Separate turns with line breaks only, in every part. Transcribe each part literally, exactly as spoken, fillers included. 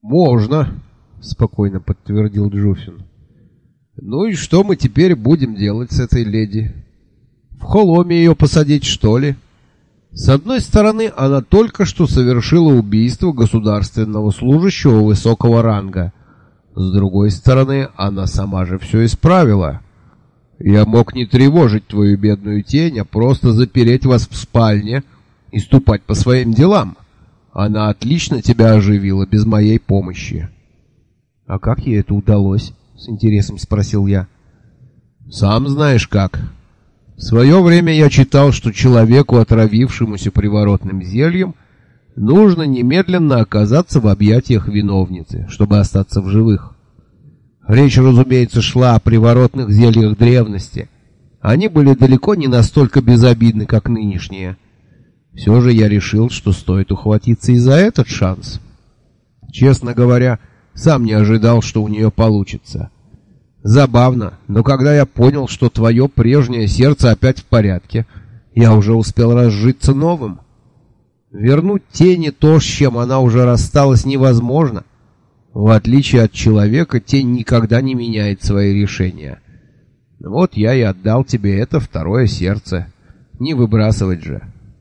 «Можно», — спокойно подтвердил Джуфин. «Ну и что мы теперь будем делать с этой леди? В холоме ее посадить, что ли? С одной стороны, она только что совершила убийство государственного служащего высокого ранга. С другой стороны, она сама же все исправила. Я мог не тревожить твою бедную тень, а просто запереть вас в спальне и ступать по своим делам. Она отлично тебя оживила без моей помощи». «А как ей это удалось?» — с интересом спросил я. «Сам знаешь как. В свое время я читал, что человеку, отравившемуся приворотным зельем, нужно немедленно оказаться в объятиях виновницы, чтобы остаться в живых. Речь, разумеется, шла о приворотных зельях древности. Они были далеко не настолько безобидны, как нынешние. Все же я решил, что стоит ухватиться и за этот шанс. Честно говоря, сам не ожидал, что у нее получится. Забавно, но когда я понял, что твое прежнее сердце опять в порядке, я уже успел разжиться новым. Вернуть тени то, с чем она уже рассталась, невозможно. В отличие от человека, тень никогда не меняет свои решения. Вот я и отдал тебе это второе сердце. Не выбрасывать же».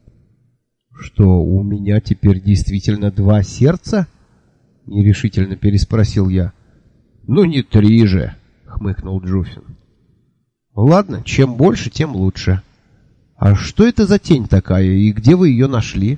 «Что, у меня теперь действительно два сердца?» — нерешительно переспросил я. «Ну не три же», — хмыкнул Джуфин. «Ладно, чем больше, тем лучше. А что это за тень такая, и где вы ее нашли?»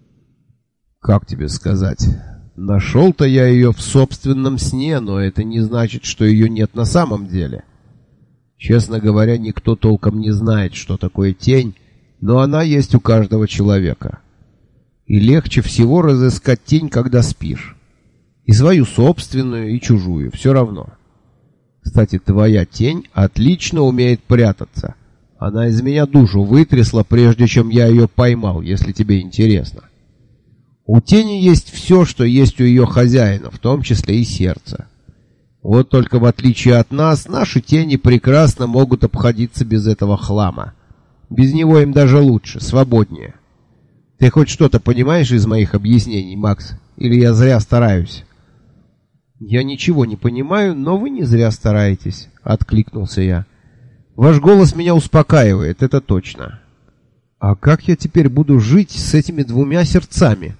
«Как тебе сказать? Нашел-то я ее в собственном сне, но это не значит, что ее нет на самом деле. Честно говоря, никто толком не знает, что такое тень, но она есть у каждого человека. И легче всего разыскать тень, когда спишь. И свою собственную, и чужую, все равно. Кстати, твоя тень отлично умеет прятаться. Она из меня душу вытрясла, прежде чем я ее поймал, если тебе интересно. У тени есть все, что есть у ее хозяина, в том числе и сердце. Вот только в отличие от нас, наши тени прекрасно могут обходиться без этого хлама. Без него им даже лучше, свободнее. Ты хоть что-то понимаешь из моих объяснений, Макс? Или я зря стараюсь?» «Я ничего не понимаю, но вы не зря стараетесь», — откликнулся я. «Ваш голос меня успокаивает, это точно. А как я теперь буду жить с этими двумя сердцами?»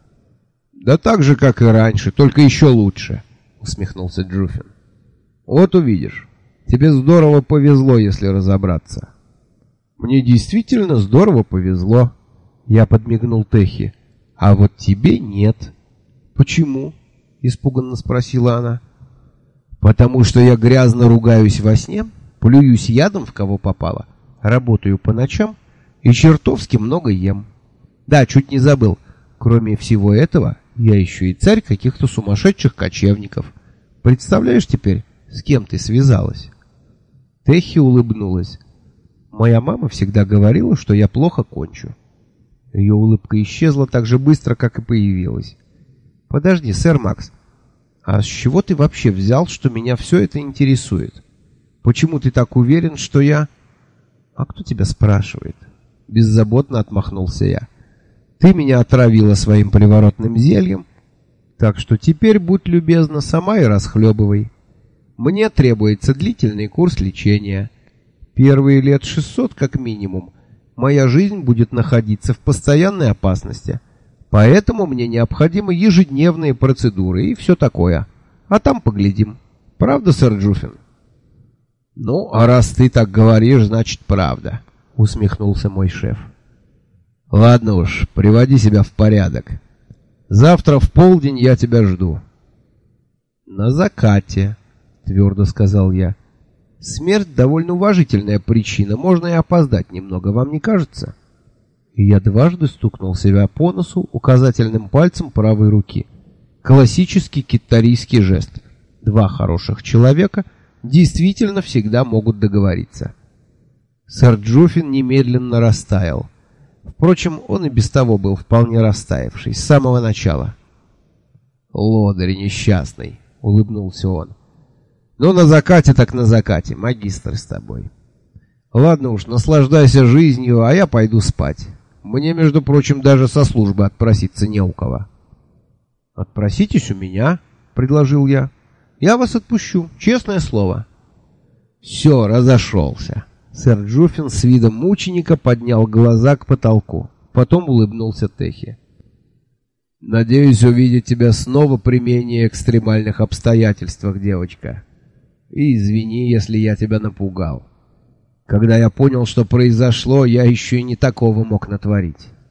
«Да так же, как и раньше, только еще лучше», — усмехнулся Джуфин. «Вот увидишь. Тебе здорово повезло, если разобраться». «Мне действительно здорово повезло», — я подмигнул Техи. «А вот тебе нет». «Почему?» — испуганно спросила она. «Потому что я грязно ругаюсь во сне, плююсь ядом в кого попало, работаю по ночам и чертовски много ем. Да, чуть не забыл. Кроме всего этого, я еще и царь каких-то сумасшедших кочевников. Представляешь теперь, с кем ты связалась?» Техи улыбнулась. «Моя мама всегда говорила, что я плохо кончу». Ее улыбка исчезла так же быстро, как и появилась. «Подожди, сэр Макс, а с чего ты вообще взял, что меня все это интересует? Почему ты так уверен, что я...» «А кто тебя спрашивает?» Беззаботно отмахнулся я. «Ты меня отравила своим приворотным зельем, так что теперь, будь любезна, сама и расхлебывай. Мне требуется длительный курс лечения. Первые лет шестьсот как минимум моя жизнь будет находиться в постоянной опасности, поэтому мне необходимы ежедневные процедуры и все такое. А там поглядим. Правда, сэр Джуфин?» «Ну, а раз ты так говоришь, значит правда», — усмехнулся мой шеф. «Ладно уж, приводи себя в порядок. Завтра в полдень я тебя жду». «На закате», — твердо сказал я. «Смерть — довольно уважительная причина, можно и опоздать немного, вам не кажется?» И я дважды стукнул себя по носу указательным пальцем правой руки. Классический киттарийский жест. Два хороших человека действительно всегда могут договориться. Сэр Джуфин немедленно растаял. Впрочем, он и без того был вполне растаявший, с самого начала. «Лодырь несчастный», — улыбнулся он. «Ну, на закате так на закате, магистр с тобой. Ладно уж, наслаждайся жизнью, а я пойду спать. Мне, между прочим, даже со службы отпроситься не у кого». «Отпроситесь у меня», — предложил я. «Я вас отпущу, честное слово». «Все, разошелся». Сэр Джуффин с видом мученика поднял глаза к потолку. Потом улыбнулся Техи. «Надеюсь увидеть тебя снова при менее экстремальных обстоятельствах, девочка. И извини, если я тебя напугал. Когда я понял, что произошло, я еще и не такого мог натворить».